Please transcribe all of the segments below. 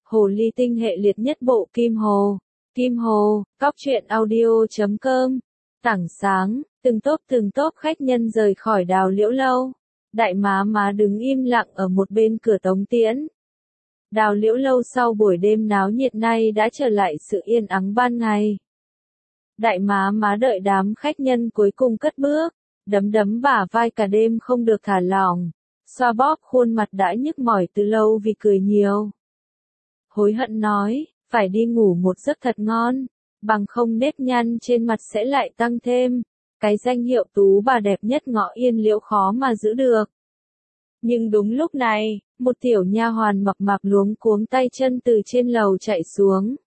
Hồ ly tinh hệ liệt nhất bộ Kim Hồ. Kim Hồ, cóc truyện audio.com. Tảng sáng, từng tốp khách nhân rời khỏi Đào Liễu Lâu. Đại má đứng im lặng ở một bên cửa tống tiễn. Đào Liễu Lâu sau buổi đêm náo nhiệt nay đã trở lại sự yên ắng ban ngày. Đại má đợi đám khách nhân cuối cùng cất bước, đấm bả vai cả đêm không được thả lỏng, xoa bóp khuôn mặt đã nhức mỏi từ lâu vì cười nhiều. Hối hận nói, phải đi ngủ một giấc thật ngon, bằng không nếp nhăn trên mặt sẽ lại tăng thêm, cái danh hiệu tú bà đẹp nhất ngõ Yên Liễu khó mà giữ được. Nhưng đúng lúc này, một tiểu nha hoàn mập mạp luống cuống tay chân từ trên lầu chạy xuống.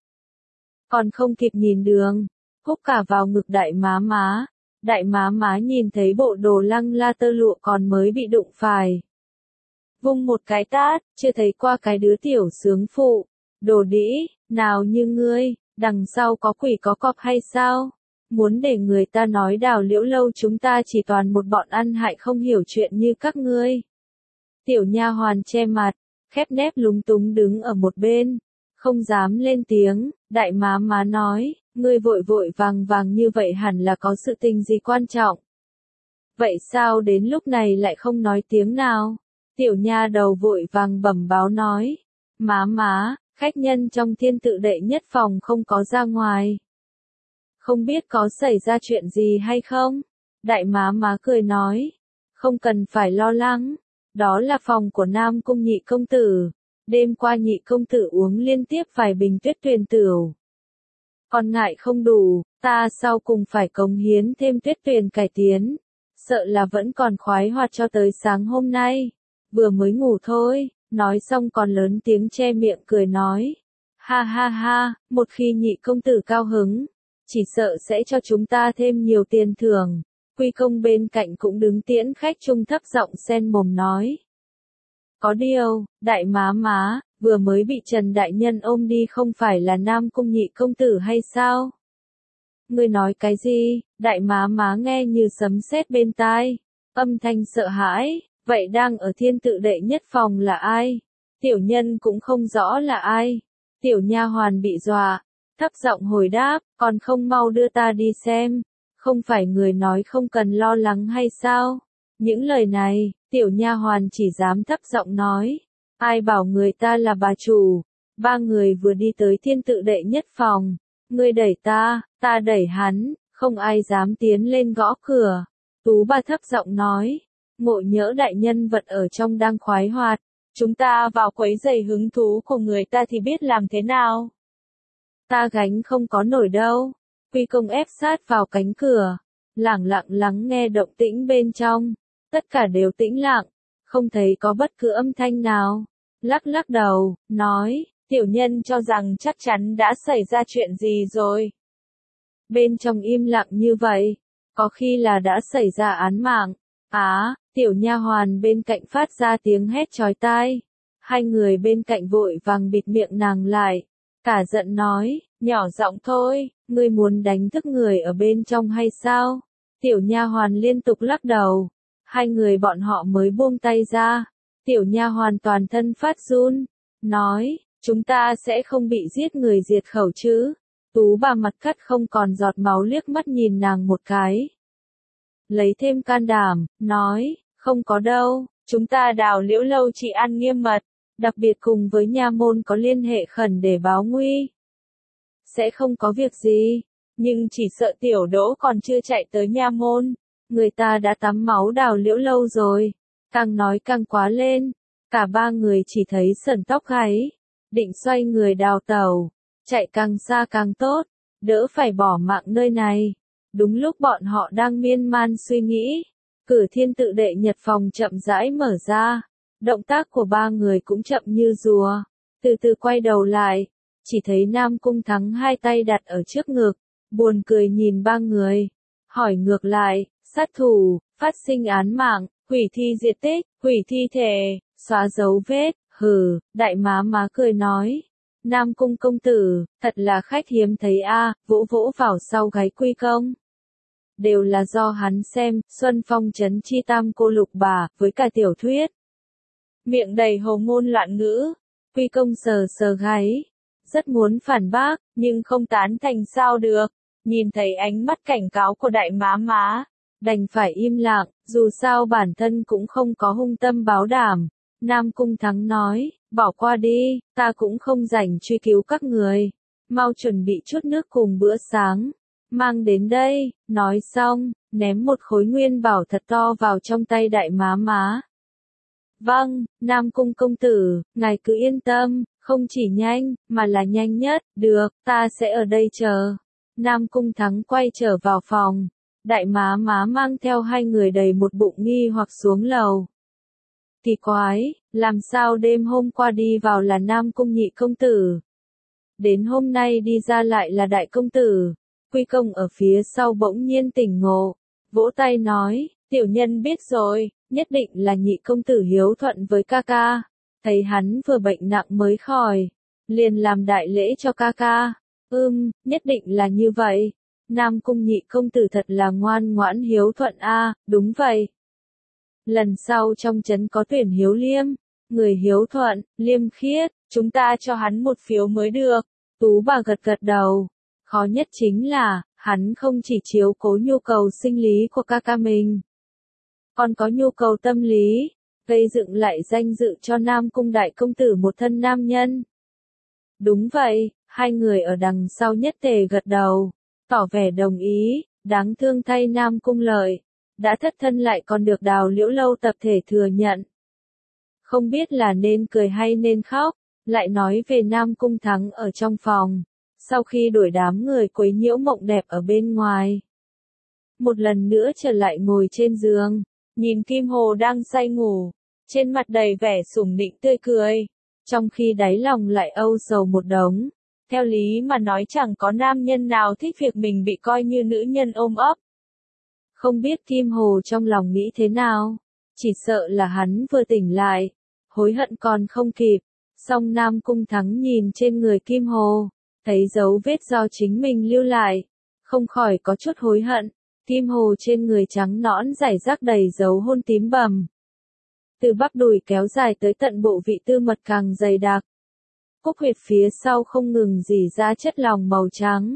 Còn không kịp nhìn đường, húc cả vào ngực đại má. Đại má nhìn thấy bộ đồ lăng la tơ lụa còn mới bị đụng phải. Vung một cái tát, chưa thấy qua cái đứa tiểu sướng phụ. Đồ đĩ, nào như ngươi, đằng sau có quỷ có cọp hay sao? Muốn để người ta nói Đào Liễu Lâu chúng ta chỉ toàn một bọn ăn hại không hiểu chuyện như các ngươi. Tiểu nha hoàn che mặt, khép nép lúng túng đứng ở một bên, không dám lên tiếng. Đại má nói, ngươi vội vàng như vậy hẳn là có sự tình gì quan trọng. Vậy sao đến lúc này lại không nói tiếng nào? Tiểu nha đầu vội vàng bẩm báo nói, má, khách nhân trong thiên tự đệ nhất phòng không có ra ngoài. Không biết có xảy ra chuyện gì hay không? Đại má cười nói, không cần phải lo lắng, đó là phòng của Nam Cung nhị công tử. Đêm qua nhị công tử uống liên tiếp vài bình tuyết tuyền tửu. Còn ngại không đủ, ta sau cùng phải cống hiến thêm tuyết tuyền cải tiến. Sợ là vẫn còn khoái hoạt cho tới sáng hôm nay. Vừa mới ngủ thôi, nói xong còn lớn tiếng che miệng cười nói. Ha, một khi nhị công tử cao hứng, chỉ sợ sẽ cho chúng ta thêm nhiều tiền thưởng. Quy công bên cạnh cũng đứng tiễn khách trung thấp giọng xen mồm nói. Có điều, đại má, vừa mới bị Trần Đại Nhân ôm đi không phải là Nam Cung nhị công tử hay sao? Ngươi nói cái gì? Đại má nghe như sấm sét bên tai, âm thanh sợ hãi, vậy đang ở thiên tự đệ nhất phòng là ai? Tiểu nhân cũng không rõ là ai. Tiểu nha hoàn bị dọa, thấp giọng hồi đáp, còn không mau đưa ta đi xem, không phải người nói không cần lo lắng hay sao? Những lời này, tiểu nha hoàn chỉ dám thấp giọng nói, ai bảo người ta là bà chủ. Ba người vừa đi tới thiên tự đệ nhất phòng, ngươi đẩy ta đẩy hắn, không ai dám tiến lên gõ cửa. Tú bà thấp giọng nói, ngộ nhỡ đại nhân vật ở trong đang khoái hoạt, chúng ta vào quấy rầy hứng thú của người ta thì biết làm thế nào? Ta gánh không có nổi đâu. Quy công ép sát vào cánh cửa, lẳng lặng lắng nghe động tĩnh bên trong. Tất cả đều tĩnh lặng, không thấy có bất cứ âm thanh nào. Lắc đầu, nói, tiểu nhân cho rằng chắc chắn đã xảy ra chuyện gì rồi. Bên trong im lặng như vậy, có khi là đã xảy ra án mạng. Tiểu nha hoàn bên cạnh phát ra tiếng hét chói tai. Hai người bên cạnh vội vàng bịt miệng nàng lại, cả giận nói, nhỏ giọng thôi, ngươi muốn đánh thức người ở bên trong hay sao? Tiểu nha hoàn liên tục lắc đầu. Hai người bọn họ mới buông tay ra. Tiểu nha hoàn toàn thân phát run, nói, chúng ta sẽ không bị giết người diệt khẩu chứ? Tú bà mặt cắt không còn giọt máu liếc mắt nhìn nàng một cái. Lấy thêm can đảm, nói, không có đâu, chúng ta Đào Liễu Lâu chỉ ăn nghiêm mật, đặc biệt cùng với nha môn có liên hệ khẩn để báo nguy. Sẽ không có việc gì, nhưng chỉ sợ tiểu Đỗ còn chưa chạy tới nha môn. Người ta đã tắm máu Đào Liễu Lâu rồi. Càng nói càng quá lên. Cả ba người chỉ thấy sởn tóc gáy. Định xoay người đào tẩu. Chạy càng xa càng tốt. Đỡ phải bỏ mạng nơi này. Đúng lúc bọn họ đang miên man suy nghĩ. Cửa thiên tự đệ nhật phòng chậm rãi mở ra. Động tác của ba người cũng chậm như rùa. Từ từ quay đầu lại. Chỉ thấy Nam Cung Thắng hai tay đặt ở trước ngực. Buồn cười nhìn ba người. Hỏi ngược lại. Sát thủ, phát sinh án mạng, hủy thi diệt tích, hủy thi thể, xóa dấu vết, đại má cười nói. Nam Cung công tử, thật là khách hiếm thấy vỗ vào sau gáy Quy công. Đều là do hắn xem, Xuân Phong trấn chi tam cô lục bà, với cả tiểu thuyết. Miệng đầy hồ ngôn loạn ngữ, Quy Công sờ sờ gáy, rất muốn phản bác, nhưng không tán thành sao được. Nhìn thấy ánh mắt cảnh cáo của đại má, đành phải im lặng, dù sao bản thân cũng không có hung tâm báo đảm. Nam Cung Thắng nói, bỏ qua đi, ta cũng không rảnh truy cứu các người. Mau chuẩn bị chút nước cùng bữa sáng. Mang đến đây, nói xong, ném một khối nguyên bảo thật to vào trong tay đại má. Vâng, Nam Cung công tử, ngài cứ yên tâm, không chỉ nhanh, mà là nhanh nhất, được, ta sẽ ở đây chờ. Nam Cung Thắng quay trở vào phòng, đại má mang theo hai người đầy một bụng nghi hoặc xuống lầu. Kỳ quái, làm sao đêm hôm qua đi vào là Nam Cung nhị công tử, đến hôm nay đi ra lại là đại công tử. Quy Công ở phía sau bỗng nhiên tỉnh ngộ, vỗ tay nói, tiểu nhân biết rồi, nhất định là nhị công tử hiếu thuận với ca ca. Thấy hắn vừa bệnh nặng mới khỏi, liền làm đại lễ cho ca ca. Nhất định là như vậy. Nam Cung nhị công tử thật là ngoan ngoãn hiếu thuận a, đúng vậy. Lần sau trong trấn có tuyển hiếu liêm, người hiếu thuận, liêm khiết, chúng ta cho hắn một phiếu mới được. Tú bà gật gật đầu. Khó nhất chính là, hắn không chỉ chiếu cố nhu cầu sinh lý của ca ca mình, còn có nhu cầu tâm lý, gây dựng lại danh dự cho Nam Cung đại công tử một thân nam nhân. Đúng vậy, hai người ở đằng sau nhất tề gật đầu, tỏ vẻ đồng ý, đáng thương thay Nam Cung Lợi, đã thất thân lại còn được Đào Liễu Lâu tập thể thừa nhận. Không biết là nên cười hay nên khóc, lại nói về Nam Cung Thắng ở trong phòng, sau khi đuổi đám người quấy nhiễu mộng đẹp ở bên ngoài. Một lần nữa trở lại ngồi trên giường, nhìn Kim Hồ đang say ngủ, trên mặt đầy vẻ sủng nịnh tươi cười, trong khi đáy lòng lại âu sầu một đống. Theo lý mà nói chẳng có nam nhân nào thích việc mình bị coi như nữ nhân ôm ấp. Không biết Kim Hồ trong lòng nghĩ thế nào, chỉ sợ là hắn vừa tỉnh lại, hối hận còn không kịp. Song Nam Cung Thắng nhìn trên người Kim Hồ, thấy dấu vết do chính mình lưu lại, không khỏi có chút hối hận. Kim Hồ trên người trắng nõn rải rác đầy dấu hôn tím bầm, từ bắp đùi kéo dài tới tận bộ vị tư mật càng dày đặc. Cúc huyệt phía sau không ngừng rỉ ra chất lỏng màu trắng,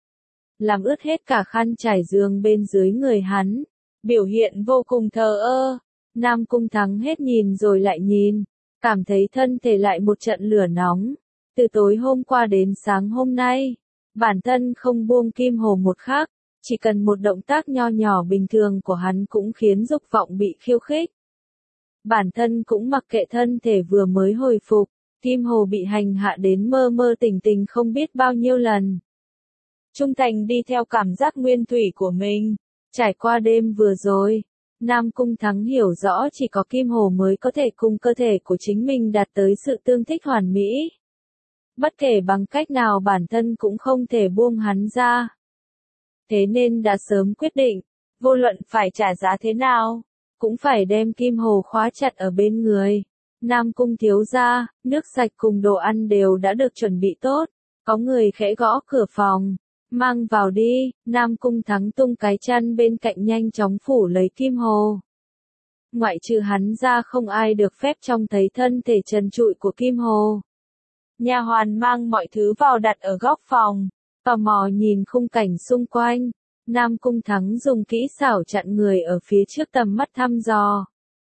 làm ướt hết cả khăn trải giường bên dưới người hắn, biểu hiện vô cùng thờ ơ. Nam Cung Thắng hết nhìn rồi lại nhìn, cảm thấy thân thể lại một trận lửa nóng. Từ tối hôm qua đến sáng hôm nay, bản thân không buông Kim Hồ một khắc, chỉ cần một động tác nho nhỏ bình thường của hắn cũng khiến dục vọng bị khiêu khích. Bản thân cũng mặc kệ thân thể vừa mới hồi phục, Kim Hồ bị hành hạ đến mơ mơ tỉnh tỉnh không biết bao nhiêu lần. Trung thành đi theo cảm giác nguyên thủy của mình, trải qua đêm vừa rồi, Nam Cung Thắng hiểu rõ chỉ có Kim Hồ mới có thể cùng cơ thể của chính mình đạt tới sự tương thích hoàn mỹ. Bất kể bằng cách nào bản thân cũng không thể buông hắn ra. Thế nên đã sớm quyết định, vô luận phải trả giá thế nào, cũng phải đem Kim Hồ khóa chặt ở bên người. Nam Cung thiếu gia, nước sạch cùng đồ ăn đều đã được chuẩn bị tốt, có người khẽ gõ cửa phòng, mang vào đi. Nam Cung Thắng tung cái chăn bên cạnh nhanh chóng phủ lấy Kim Hồ. Ngoại trừ hắn ra không ai được phép trông thấy thân thể trần trụi của Kim Hồ. Nha hoàn mang mọi thứ vào đặt ở góc phòng, tò mò nhìn khung cảnh xung quanh. Nam Cung Thắng dùng kỹ xảo chặn người ở phía trước tầm mắt thăm dò.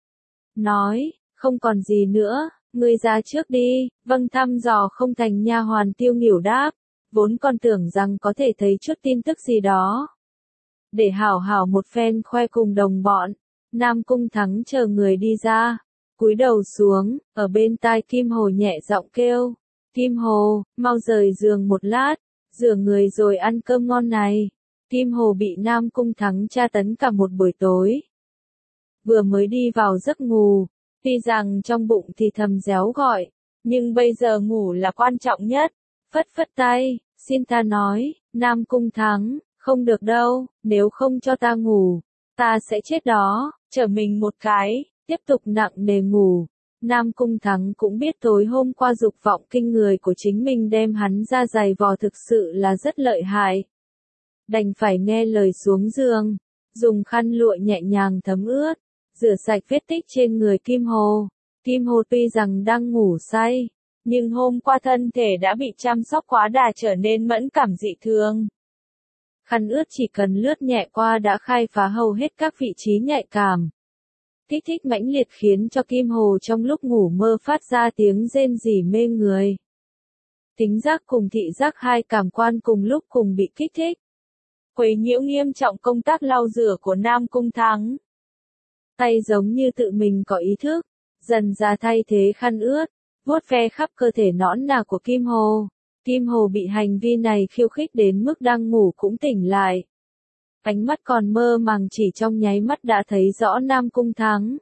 Nói, không còn gì nữa, ngươi ra trước đi. Vâng, thăm dò không thành, nha hoàn Tiêu Nghỉu đáp, vốn còn tưởng rằng có thể thấy chút tin tức gì đó, để hảo hảo một phen khoe cùng đồng bọn. Nam Cung Thắng chờ người đi ra, cúi đầu xuống, ở bên tai Kim Hồ nhẹ giọng kêu, Kim Hồ, mau rời giường một lát, rửa người rồi ăn cơm ngon này. Kim Hồ bị Nam Cung Thắng tra tấn cả một buổi tối. Vừa mới đi vào giấc ngủ, tuy rằng trong bụng thì thầm réo gọi, nhưng bây giờ ngủ là quan trọng nhất. Phất phất tay, xin ta nói, Nam Cung Thắng, không được đâu, nếu không cho ta ngủ, ta sẽ chết đó. Trở mình một cái, tiếp tục nặng nề ngủ. Nam Cung Thắng cũng biết tối hôm qua dục vọng kinh người của chính mình đem hắn ra giày vò thực sự là rất lợi hại. Đành phải nghe lời xuống giường, dùng khăn lụa nhẹ nhàng thấm ướt, rửa sạch vết tích trên người Kim Hồ. Kim Hồ tuy rằng đang ngủ say, Nhưng hôm qua thân thể đã bị chăm sóc quá đà trở nên mẫn cảm dị thường. Khăn ướt chỉ cần lướt nhẹ qua đã khai phá hầu hết các vị trí nhạy cảm. Kích thích mãnh liệt khiến cho Kim Hồ trong lúc ngủ mơ phát ra tiếng rên rỉ mê người. Tính giác cùng thị giác hai cảm quan cùng lúc cùng bị kích thích. Quấy nhiễu nghiêm trọng công tác lau rửa của Nam Cung Thắng. Tay giống như tự mình có ý thức, dần ra thay thế khăn ướt, vuốt ve khắp cơ thể nõn nà của Kim Hồ. Kim Hồ bị hành vi này khiêu khích đến mức đang ngủ cũng tỉnh lại. Ánh mắt còn mơ màng chỉ trong nháy mắt đã thấy rõ Nam Cung Thắng.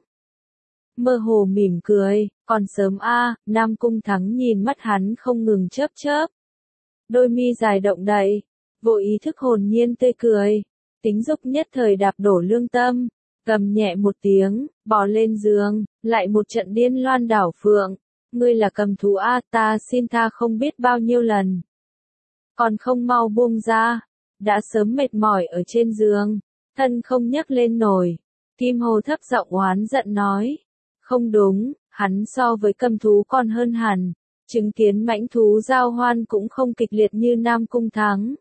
Mơ hồ mỉm cười, còn sớm a, Nam Cung Thắng nhìn mắt hắn không ngừng chớp chớp. Đôi mi dài động đậy, vô ý thức hồn nhiên tươi cười. Tính dục nhất thời đạp đổ lương tâm, gầm nhẹ một tiếng, bò lên giường, lại một trận điên loan đảo phượng. Ngươi là cầm thú a, ta xin tha không biết bao nhiêu lần. Còn không mau buông ra, đã sớm mệt mỏi ở trên giường, thân không nhấc lên nổi. Kim Hồ thấp giọng oán giận nói. Không đúng, hắn so với cầm thú còn hơn hẳn. Chứng kiến mãnh thú giao hoan cũng không kịch liệt như Nam Cung Thắng.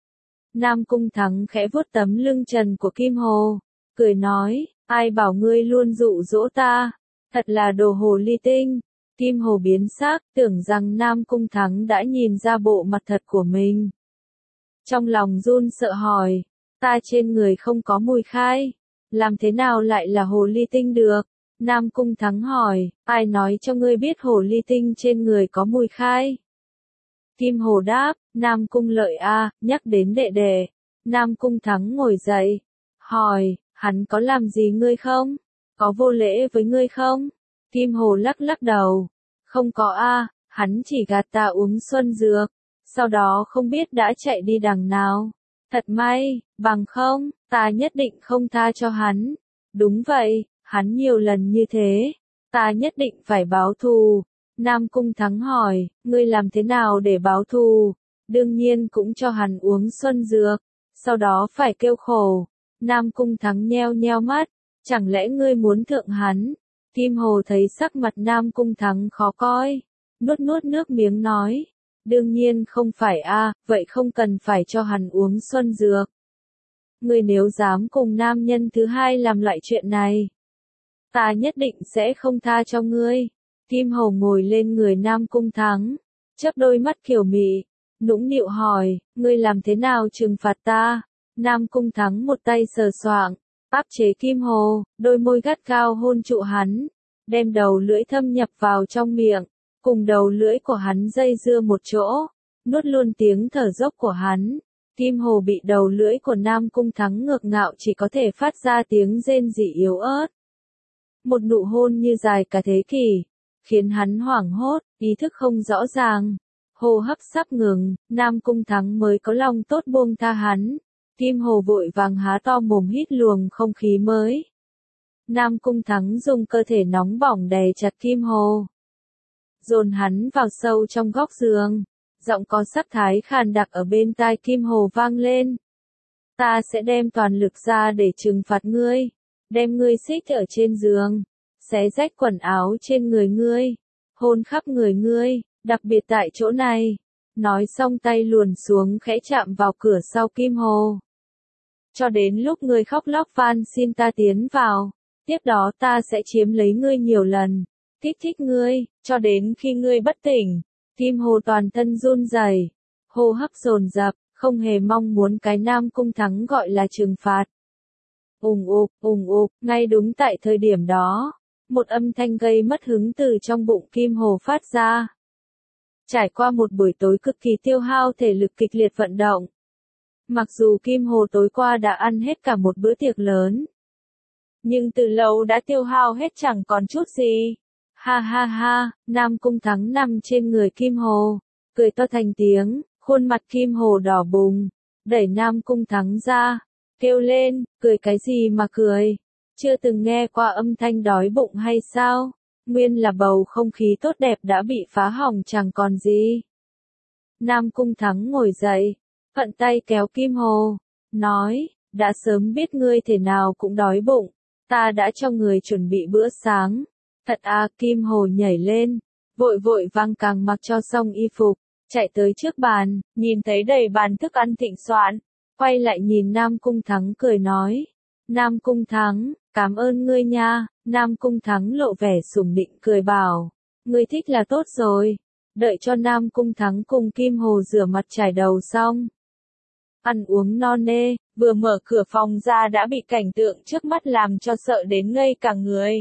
Nam Cung Thắng khẽ vuốt tấm lưng trần của Kim Hồ, cười nói, ai bảo ngươi luôn dụ dỗ ta, thật là đồ hồ ly tinh. Kim Hồ biến sắc, tưởng rằng Nam Cung Thắng đã nhìn ra bộ mặt thật của mình. Trong lòng run sợ hỏi, ta trên người không có mùi khai, làm thế nào lại là hồ ly tinh được? Nam Cung Thắng hỏi, ai nói cho ngươi biết hồ ly tinh trên người có mùi khai? Kim Hồ đáp, Nam Cung Lợi a, nhắc đến đệ đệ. Nam Cung Thắng ngồi dậy, hỏi, hắn có làm gì ngươi không? Có vô lễ với ngươi không? Kim Hồ lắc lắc đầu, không có a, hắn chỉ gạt ta uống xuân dược, sau đó không biết đã chạy đi đằng nào. Thật may, bằng không, ta nhất định không tha cho hắn. Đúng vậy, hắn nhiều lần như thế, ta nhất định phải báo thù. Nam Cung Thắng hỏi, ngươi làm thế nào để báo thù? Đương nhiên cũng cho hắn uống xuân dược, sau đó phải kêu khổ. Nam Cung Thắng nheo nheo mắt, chẳng lẽ ngươi muốn thượng hắn? Kim Hồ thấy sắc mặt Nam Cung Thắng khó coi, nuốt nuốt nước miếng nói, đương nhiên không phải a, vậy không cần phải cho hắn uống xuân dược. Ngươi nếu dám cùng nam nhân thứ hai làm loại chuyện này, ta nhất định sẽ không tha cho ngươi. Kim Hồ ngồi lên người Nam Cung Thắng, chớp đôi mắt kiều mị, nũng nịu hỏi, ngươi làm thế nào trừng phạt ta? Nam Cung Thắng một tay sờ soạng, áp chế Kim Hồ, đôi môi gắt gao hôn trụ hắn, đem đầu lưỡi thâm nhập vào trong miệng, cùng đầu lưỡi của hắn dây dưa một chỗ, nuốt luôn tiếng thở dốc của hắn. Kim Hồ bị đầu lưỡi của Nam Cung Thắng ngược ngạo chỉ có thể phát ra tiếng rên rỉ yếu ớt. Một nụ hôn như dài cả thế kỷ, khiến hắn hoảng hốt, ý thức không rõ ràng, hô hấp sắp ngừng, Nam Cung Thắng mới có lòng tốt buông tha hắn. Kim Hồ vội vàng há to mồm hít luồng không khí mới. Nam Cung Thắng dùng cơ thể nóng bỏng đè chặt Kim Hồ, dồn hắn vào sâu trong góc giường, giọng có sắc thái khàn đặc ở bên tai Kim Hồ vang lên. Ta sẽ đem toàn lực ra để trừng phạt ngươi, đem ngươi xích ở trên giường, xé rách quần áo trên người ngươi, hôn khắp người ngươi, đặc biệt tại chỗ này. Nói xong tay luồn xuống khẽ chạm vào cửa sau Kim Hồ. Cho đến lúc ngươi khóc lóc van xin ta tiến vào, tiếp đó ta sẽ chiếm lấy ngươi nhiều lần, kích thích ngươi, cho đến khi ngươi bất tỉnh. Kim Hồ toàn thân run rẩy, hô hấp dồn dập, không hề mong muốn cái Nam Cung Thắng gọi là trừng phạt. Ùng ục, ngay đúng tại thời điểm đó, một âm thanh gây mất hứng từ trong bụng Kim Hồ phát ra. Trải qua một buổi tối cực kỳ tiêu hao thể lực kịch liệt vận động. Mặc dù Kim Hồ tối qua đã ăn hết cả một bữa tiệc lớn, nhưng từ lâu đã tiêu hao hết chẳng còn chút gì. Ha ha ha, Nam Cung Thắng nằm trên người Kim Hồ, cười to thành tiếng, khuôn mặt Kim Hồ đỏ bừng, đẩy Nam Cung Thắng ra, kêu lên, cười cái gì mà cười, chưa từng nghe qua âm thanh đói bụng hay sao? Nguyên là bầu không khí tốt đẹp đã bị phá hỏng chẳng còn gì. Nam Cung Thắng ngồi dậy, thuận tay kéo Kim Hồ, nói, đã sớm biết ngươi thể nào cũng đói bụng, ta đã cho người chuẩn bị bữa sáng. Thật à, Kim Hồ nhảy lên, vội vội vàng càng mặc cho xong y phục, chạy tới trước bàn, nhìn thấy đầy bàn thức ăn thịnh soạn, quay lại nhìn Nam Cung Thắng cười nói. Nam Cung Thắng, cảm ơn ngươi nha. Nam Cung Thắng lộ vẻ sủng nịnh cười bảo, ngươi thích là tốt rồi. Đợi cho Nam Cung Thắng cùng Kim Hồ rửa mặt chải đầu xong, ăn uống no nê, vừa mở cửa phòng ra đã bị cảnh tượng trước mắt làm cho sợ đến ngây cả người.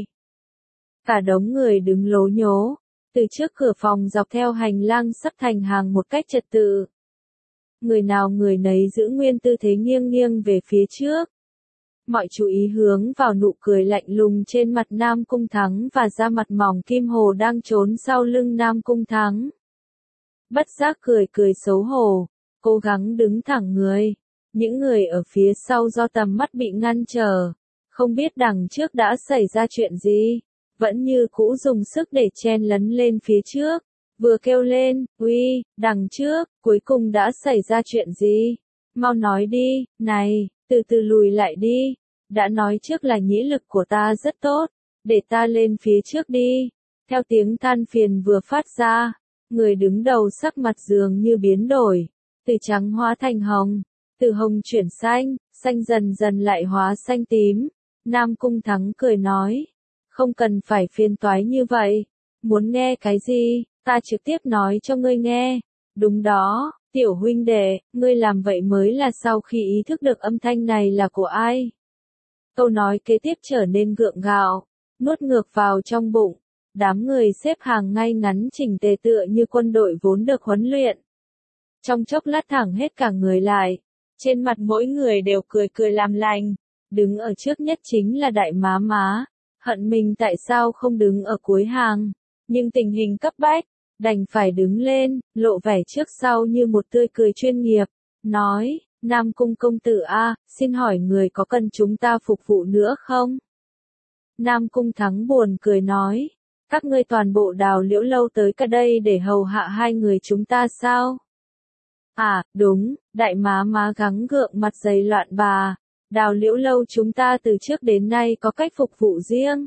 Cả đống người đứng lố nhố, từ trước cửa phòng dọc theo hành lang sắp thành hàng một cách trật tự. Người nào người nấy giữ nguyên tư thế nghiêng nghiêng về phía trước. Mọi chú ý hướng vào nụ cười lạnh lùng trên mặt Nam Cung Thắng và da mặt mỏng Kim Hồ đang trốn sau lưng Nam Cung Thắng. Bất giác cười cười xấu hổ, cố gắng đứng thẳng người. Những người ở phía sau do tầm mắt bị ngăn trở, không biết đằng trước đã xảy ra chuyện gì, vẫn như cũ dùng sức để chen lấn lên phía trước, vừa kêu lên, uy, đằng trước, cuối cùng đã xảy ra chuyện gì? Mau nói đi, này, từ từ lùi lại đi, đã nói trước là nhĩ lực của ta rất tốt, để ta lên phía trước đi. Theo tiếng than phiền vừa phát ra, người đứng đầu sắc mặt dường như biến đổi, từ trắng hóa thành hồng, từ hồng chuyển xanh, xanh dần dần lại hóa xanh tím. Nam Cung Thắng cười nói, không cần phải phiền toái như vậy, muốn nghe cái gì, ta trực tiếp nói cho ngươi nghe. Đúng đó, tiểu huynh đệ, ngươi làm vậy mới là sau khi ý thức được âm thanh này là của ai. Câu nói kế tiếp trở nên gượng gạo, nuốt ngược vào trong bụng. Đám người xếp hàng ngay ngắn chỉnh tề tựa như quân đội vốn được huấn luyện. Trong chốc lát thẳng hết cả người lại, trên mặt mỗi người đều cười cười làm lành. Đứng ở trước nhất chính là đại má má, hận mình tại sao không đứng ở cuối hàng, nhưng tình hình cấp bách, đành phải đứng lên, lộ vẻ trước sau như một tươi cười chuyên nghiệp, nói, Nam Cung công tử a, xin hỏi người có cần chúng ta phục vụ nữa không? Nam Cung Thắng buồn cười nói, các ngươi toàn bộ Đào Liễu lâu tới cả đây để hầu hạ hai người chúng ta sao? À, đúng, đại má má gắng gượng mặt dày loạn bà, Đào Liễu lâu chúng ta từ trước đến nay có cách phục vụ riêng.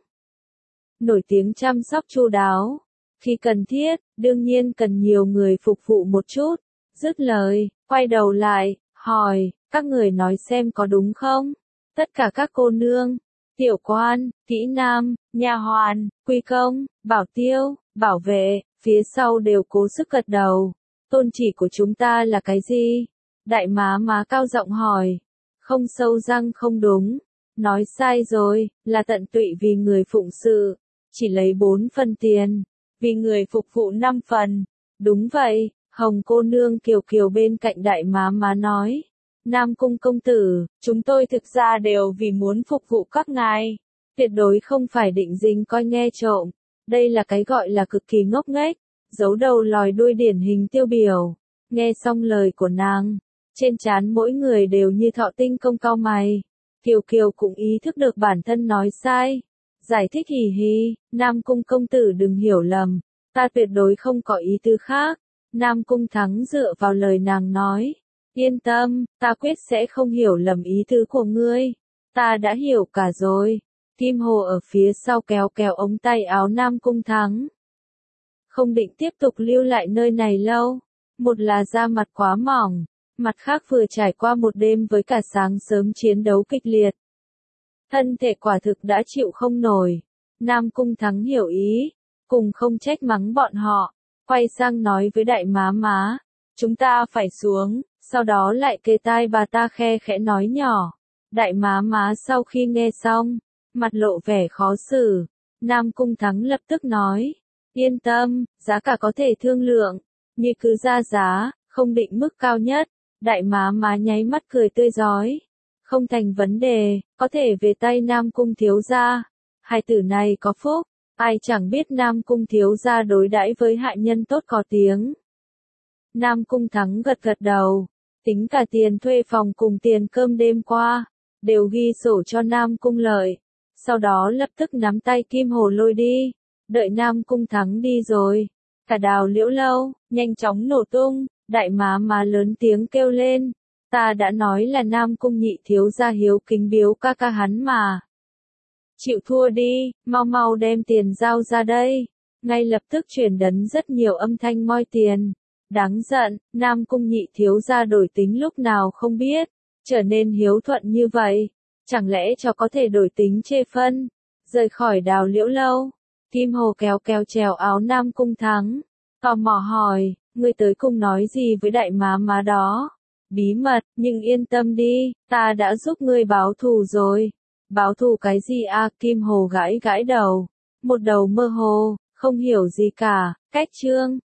Nổi tiếng chăm sóc chu đáo. Khi cần thiết, đương nhiên cần nhiều người phục vụ một chút. Dứt lời, quay đầu lại, hỏi, các người nói xem có đúng không? Tất cả các cô nương, tiểu quan, kỹ nam, nha hoàn, quy công, bảo tiêu, bảo vệ, phía sau đều cố sức gật đầu. Tôn chỉ của chúng ta là cái gì? Đại má má cao giọng hỏi. Không sâu răng không đúng. Nói sai rồi, là tận tụy vì người phụng sự. Chỉ lấy 4 phần tiền. Vì người phục vụ 5 phần. Đúng vậy, Hồng cô nương Kiều Kiều bên cạnh đại má má nói. Nam Cung công tử, chúng tôi thực ra đều vì muốn phục vụ các ngài. Tuyệt đối không phải định dính coi nghe trộm. Đây là cái gọi là cực kỳ ngốc nghếch, giấu đầu lòi đuôi điển hình tiêu biểu. Nghe xong lời của nàng, trên trán mỗi người đều như thọ tinh công cau mày. Kiều Kiều cũng ý thức được bản thân nói sai. Giải thích hì hì, Nam Cung công tử đừng hiểu lầm, ta tuyệt đối không có ý tư khác. Nam Cung Thắng dựa vào lời nàng nói, yên tâm, ta quyết sẽ không hiểu lầm ý tứ của ngươi, ta đã hiểu cả rồi. Kim Hồ ở phía sau kéo kéo ống tay áo Nam Cung Thắng. Không định tiếp tục lưu lại nơi này lâu, một là da mặt quá mỏng, mặt khác vừa trải qua một đêm với cả sáng sớm chiến đấu kịch liệt. Thân thể quả thực đã chịu không nổi. Nam Cung Thắng hiểu ý, cùng không trách mắng bọn họ, quay sang nói với đại má má, chúng ta phải xuống, sau đó lại kề tai bà ta khe khẽ nói nhỏ. Đại má má sau khi nghe xong, mặt lộ vẻ khó xử. Nam Cung Thắng lập tức nói, yên tâm, giá cả có thể thương lượng, như cứ ra giá, không định mức cao nhất. Đại má má nháy mắt cười tươi rói. Không thành vấn đề, có thể về tay Nam Cung thiếu gia. Hai tử này có phúc, ai chẳng biết Nam Cung thiếu gia đối đãi với hạ nhân tốt có tiếng. Nam Cung Thắng gật gật đầu, tính cả tiền thuê phòng cùng tiền cơm đêm qua, đều ghi sổ cho Nam Cung Lợi. Sau đó lập tức nắm tay Kim Hồ lôi đi, đợi Nam Cung Thắng đi rồi. Cả Đào Liễu lâu, nhanh chóng nổ tung, đại má má lớn tiếng kêu lên. Ta đã nói là Nam Cung nhị thiếu gia hiếu kính biếu ca ca hắn mà. Chịu thua đi, mau mau đem tiền giao ra đây. ngay lập tức truyền đến rất nhiều âm thanh moi tiền. Đáng giận, Nam Cung nhị thiếu gia đổi tính lúc nào không biết, trở nên hiếu thuận như vậy, chẳng lẽ cho có thể đổi tính chê phân. Rời khỏi Đào Liễu lâu, Kim Hồ kéo kéo trèo áo Nam Cung Thắng, tò mò hỏi, ngươi tới cung nói gì với đại má đó? Bí mật, nhưng yên tâm đi, ta đã giúp ngươi báo thù rồi. Báo thù cái gì a? Kim Hồ gãi gãi đầu, một đầu mơ hồ, không hiểu gì cả. Cách chương